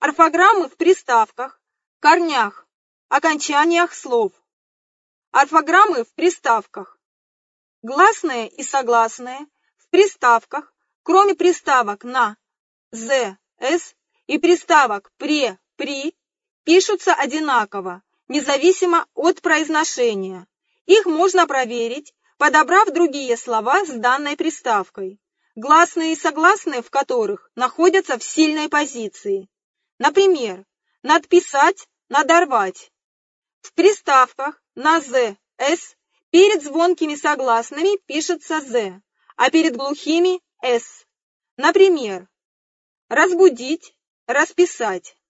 Орфограммы в приставках, корнях, окончаниях слов. Орфограммы в приставках. Гласные и согласные в приставках, кроме приставок на, з, с и приставок пре, при, пишутся одинаково, независимо от произношения. Их можно проверить, подобрав другие слова с данной приставкой, гласные и согласные в которых находятся в сильной позиции. Например, надписать, надорвать. В приставках на з, с перед звонкими согласными пишется з, а перед глухими с. Например, разбудить, расписать.